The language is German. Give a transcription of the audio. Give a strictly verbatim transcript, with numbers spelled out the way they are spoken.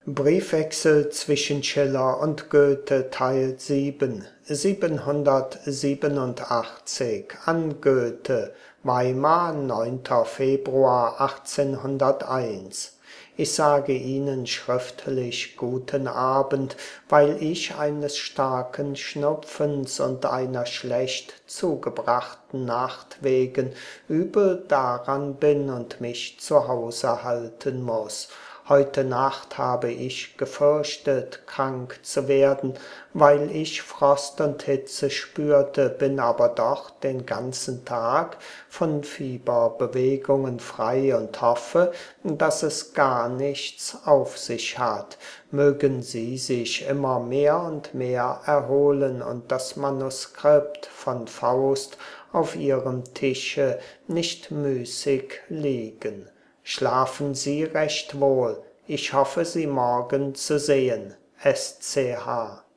Briefwechsel zwischen Schiller und Goethe Teil sieben, siebenhundertsiebenundachtzig an Goethe, Weimar, neunter Februar achtzehnhunderteins. Ich sage Ihnen schriftlich guten Abend, weil ich eines starken Schnupfens und einer schlecht zugebrachten Nacht wegen übel daran bin und mich zu Hause halten muß. Heute Nacht habe ich gefürchtet, krank zu werden, weil ich Frost und Hitze spürte, bin aber doch den ganzen Tag von Fieberbewegungen frei und hoffe, dass es gar nichts auf sich hat. Mögen Sie sich immer mehr und mehr erholen und das Manuskript von Faust auf Ihrem Tische nicht müßig liegen. Schlafen Sie recht wohl. Ich hoffe, Sie morgen zu sehen. S C H